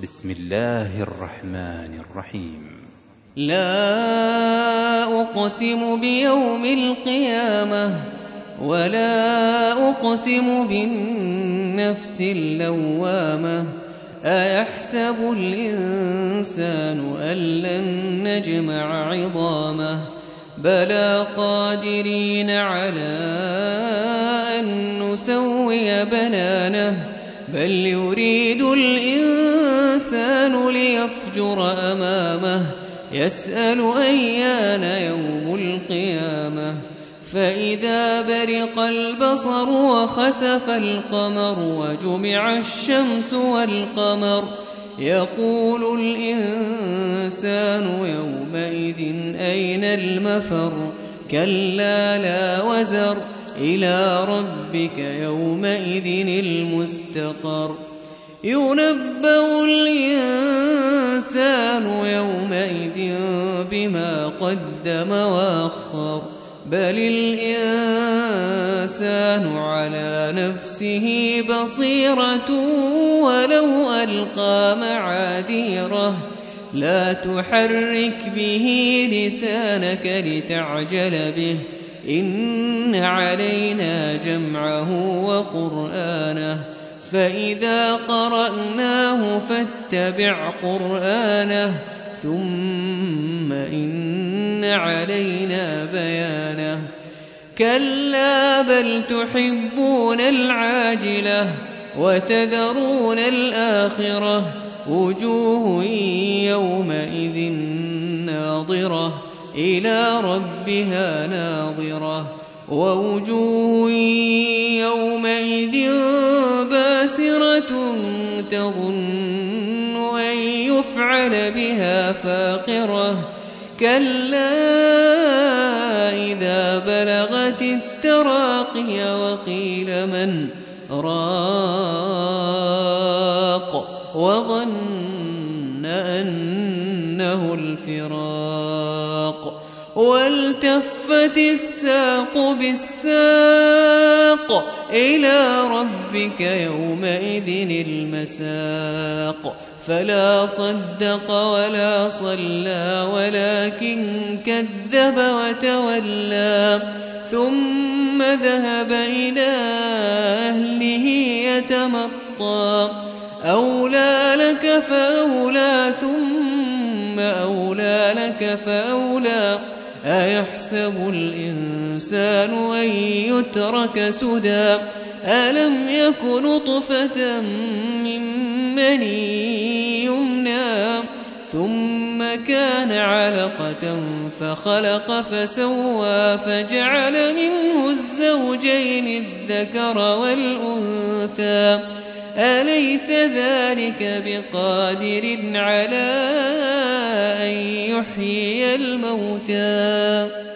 بسم الله الرحمن الرحيم. لا أقسم بيوم القيامة ولا أقسم بالنفس اللوامة أيحسب الإنسان أن لن نجمع عظامه بلى قادرين على أن نسوي بنانه بل يريد الإنسان ليفجر أمامه يسأل أيان يوم القيامة فإذا برق البصر وخسف القمر وجمع الشمس والقمر يقول الإنسان يومئذ أين المفر كلا لا وزر إلى ربك يومئذ المستقر ينبأ الإنسان يومئذ بما قدم وأخر بل الإنسان على نفسه بصيرة ولو ألقى معاذيره لا تحرك به لسانك لتعجل به إن علينا جمعه وقرآنه فإذا قرأناه فاتبع قرآنه ثم إن علينا بيانه كلا بل تحبون العاجلة وتذرون الآخرة وجوه يومئذ ناظرة إلى ربها ناظرة ووجوه يومئذ باسرة تظن أن يفعل بها فاقرة كلا إذا بلغت التراقي وقيل من راق وظن أنه الفراق والتفت الساق بالساق إلى ربك يومئذ المساق فلا صدق ولا صلى ولكن كذب وتولى ثم ذهب إلى أهله يتمطى أولى لك فأولى ثم أولى لك فأولى أيحسب الإنسان أن يترك سدى ألم يك نطفة من مني يمنى ثم كان علقة فخلق فسوى فجعل منه الزوجين الذكر والأنثى أليس ذلك بقادر على أن يحيي الموتى